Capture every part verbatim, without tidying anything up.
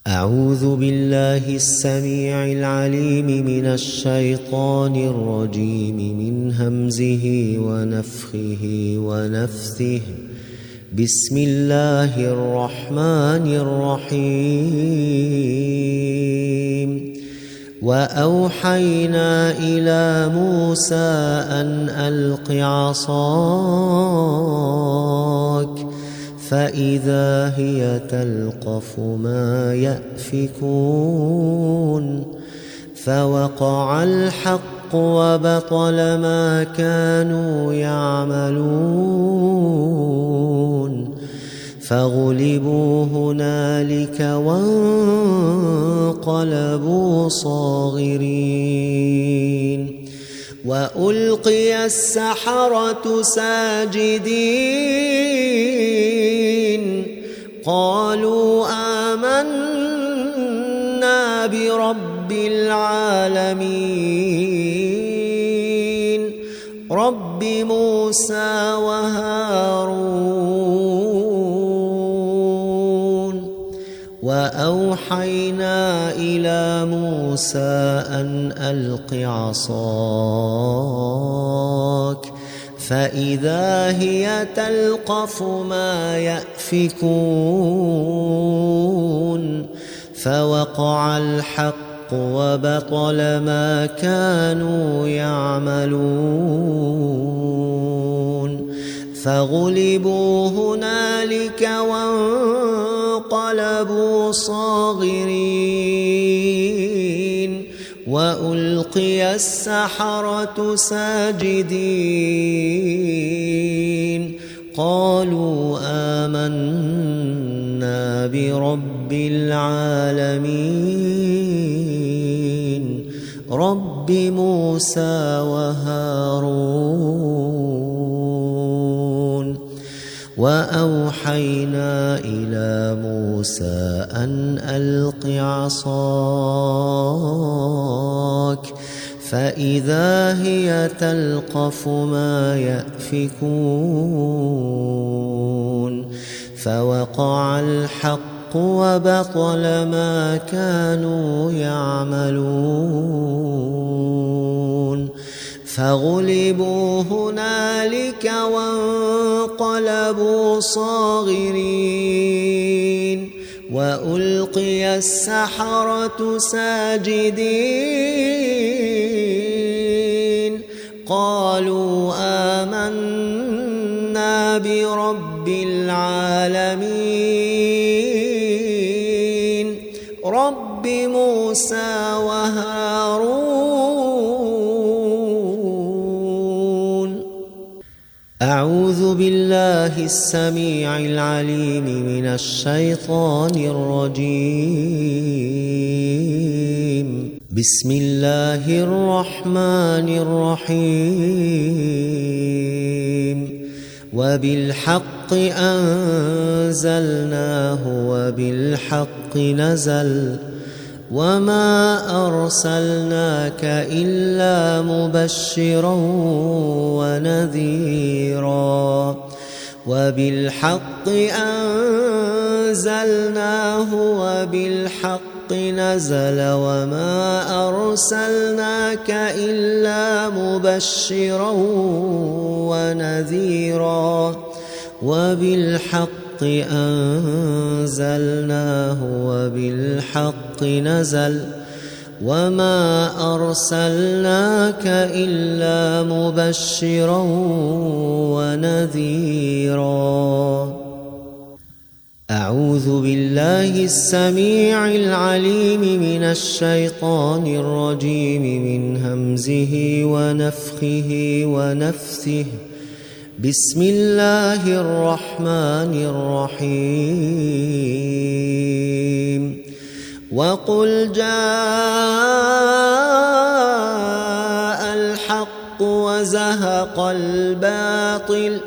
أعوذ بالله السميع العليم من الشيطان الرجيم من همزه ونفخه ونفثه. بسم الله الرحمن الرحيم. وأوحينا إلى موسى أن ألق عصاك فإذا هي تلقف ما يأفكون فوقع الحق وبطل ما كانوا يعملون فغلبوا هنالك وانقلبوا صاغرين. وألقي السحرة ساجدين قالوا آمنا برب العالمين رب موسى وهارون. وأوحينا إلى موسى أن ألق عصاك فإذا هي تلقف ما يأفكون فوقع الحق وبطل ما كانوا يعملون فغلبوا هنالك وانقلبوا صاغرين. وألقي السحرة ساجدين قالوا آمنا برب العالمين رب موسى وهارون. وأوحينا إلى موسى أن ألق عصاك فإذا هي تلقف ما يأفكون فوقع الحق وبطل ما كانوا يعملون فغلبوا هنالك وانقلبوا صاغرين. وألقي السحرة ساجدين قالوا آمنا برب العالمين رب موسى وهارون. أعوذ بالله السميع العليم من الشيطان الرجيم. بسم الله الرحمن الرحيم. وبالحق أنزلناه وبالحق نزل وما أرسلناك إلا مبشرا ونذيرا. وبالحق أنزلناه وبالحق نزل وما أرسلناك إلا مبشرا ونذيرا. وبالحق أنزلناه وبالحق نزل وما أرسلناك إلا مبشرا ونذيرا. أعوذ بالله السميع العليم من الشيطان الرجيم من همزه ونفخه ونفثه. بسم الله الرحمن الرحيم. وقل جاء الحق وزهق الباطل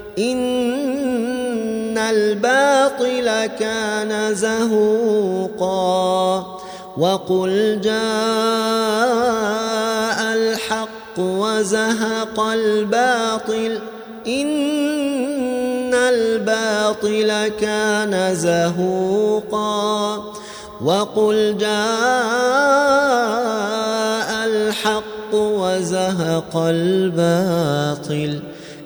إن الباطل كان زهوقا. وقل جاء الحق وزهق الباطل إن الباطل كان زهوقا. وقل جاء الحق وزهق الباطل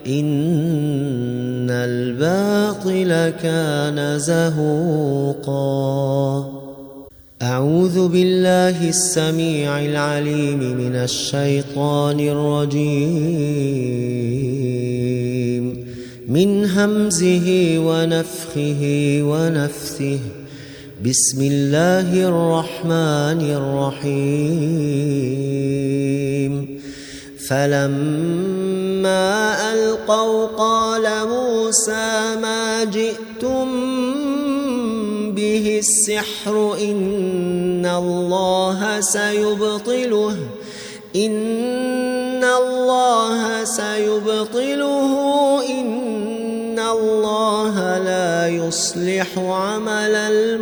إن الباطل كان زهوقا. أعوذ بالله السميع العليم من الشيطان الرجيم من همزه ونفخه ونفثه. بسم الله الرحمن الرحيم. فلما ألقوا قال موسى ما جئتم به السحر إن الله سيبطله إن الله سيبطله إن الله لا يصلح عمل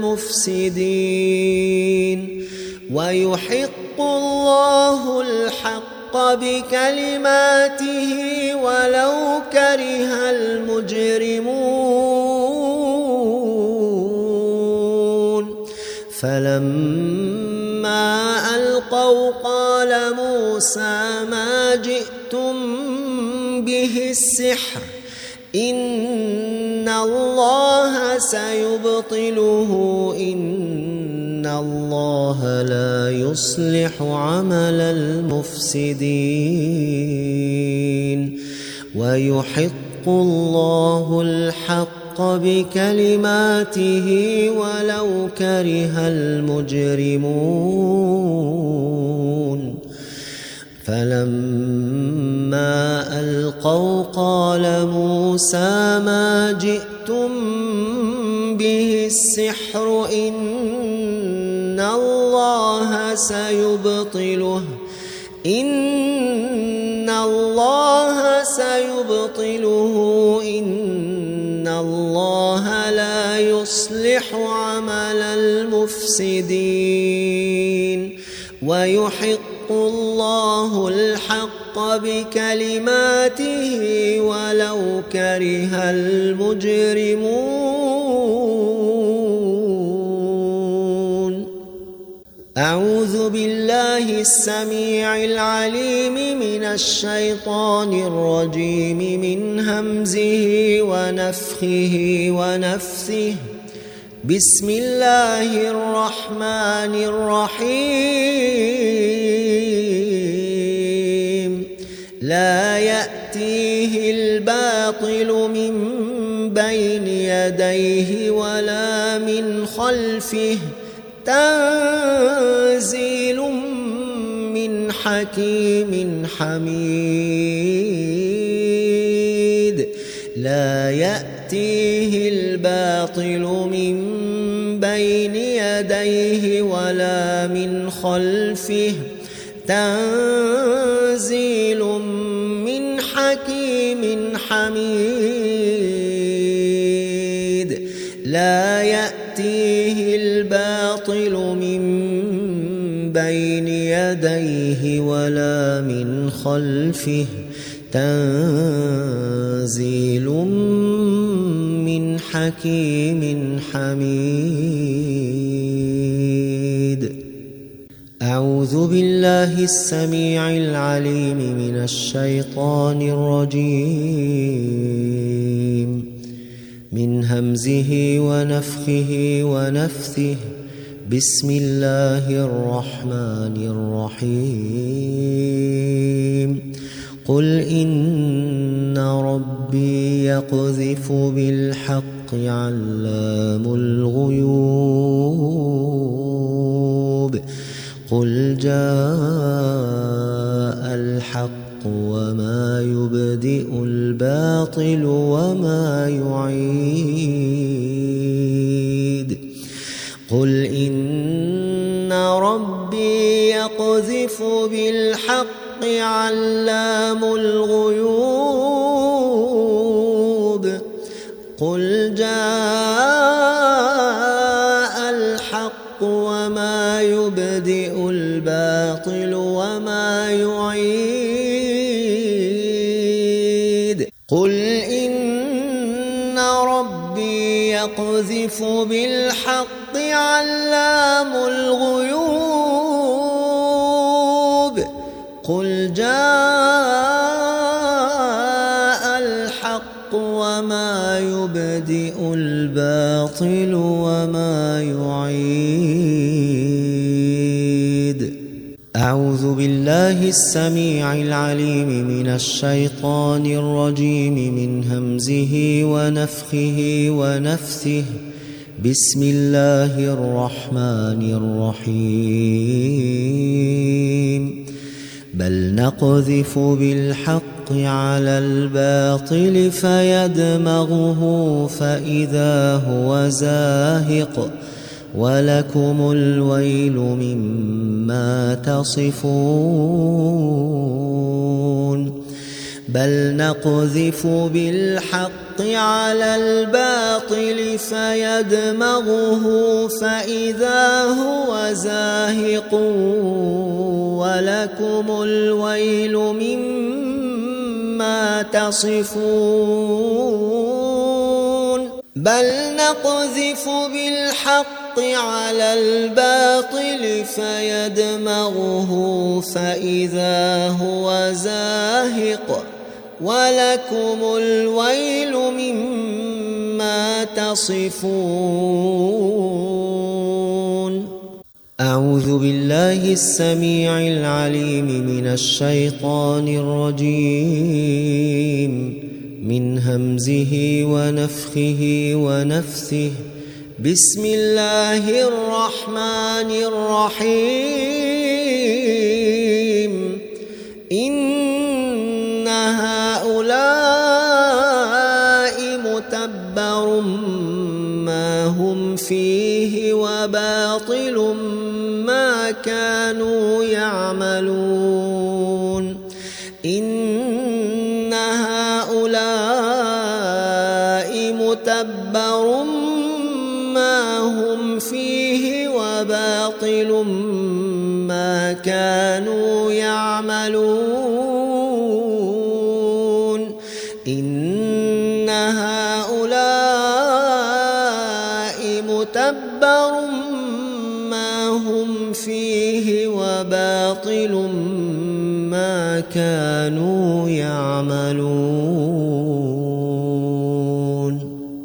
المفسدين ويحق الله الحق بكلماته ولو كره المجرمون. فلما ألقوا قال موسى ما جئتم به السحر إن الله سيبطله إن الله لا يصلح عمل المفسدين ويحق الله الحق بكلماته ولو كره المجرمون. فلما ألقوا قال موسى ما جئتم به السحر إن الله سيبطله إن الله سيبطله إن الله لا يصلح عمل المفسدين ويحق الله الحق بكلماته ولو كره المجرمون. أعوذ بالله السميع العليم من الشيطان الرجيم من همزه ونفخه ونفثه. بسم الله الرحمن الرحيم. لا يأتيه الباطل من بين يديه ولا من خلفه تنزيل من حكيم حميد. لا يأتيه الباطل من بين يديه ولا من خلفه تنزيل من حكيم حميد. لا يأتيه الباطل من بين يديه ولا من خلفه تنزيل من حكيم حميد. أعوذ بالله السميع العليم من الشيطان الرجيم من همزه ونفخه ونفثه. بسم الله الرحمن الرحيم. قل إن ربي يقذف بالحق علام الغيوب. قل جاء الحق وما يبدئ الباطل وما يعيد. قل إن ربي يقذف بالحق علام الغيوب. قل جاء الحق وما يبدئ الباطل وما يعيد. قل إن ربي يقذف بالحق علام الغيوب قل جاء الحق وما يبدئ الباطل وما يعيد. أعوذ بالله السميع العليم من الشيطان الرجيم من همزه ونفخه ونفثه. بسم الله الرحمن الرحيم. بل نقذف بالحق على الباطل فيدمغه فإذا هو زاهق ولكم الويل مما تصفون. بل نقذف بالحق على الباطل فيدمغه فإذا هو زاهق ولكم الويل مما تصفون. بل نقذف بالحق على الباطل فيدمغه فإذا هو زاهق ولكم الويل مما تصفون. أعوذ بالله السميع العليم من الشيطان الرجيم من همزه ونفخه ونفثه. بسم الله الرحمن الرحيم. إن هؤلاء متبر ما هم فيه وباطل ما كانوا يعملون. إن هؤلاء متبر ما هم فيه وباطل ما كانوا يعملون. إن هؤلاء متبر ما هم فيه وباطل ما كانوا يعملون.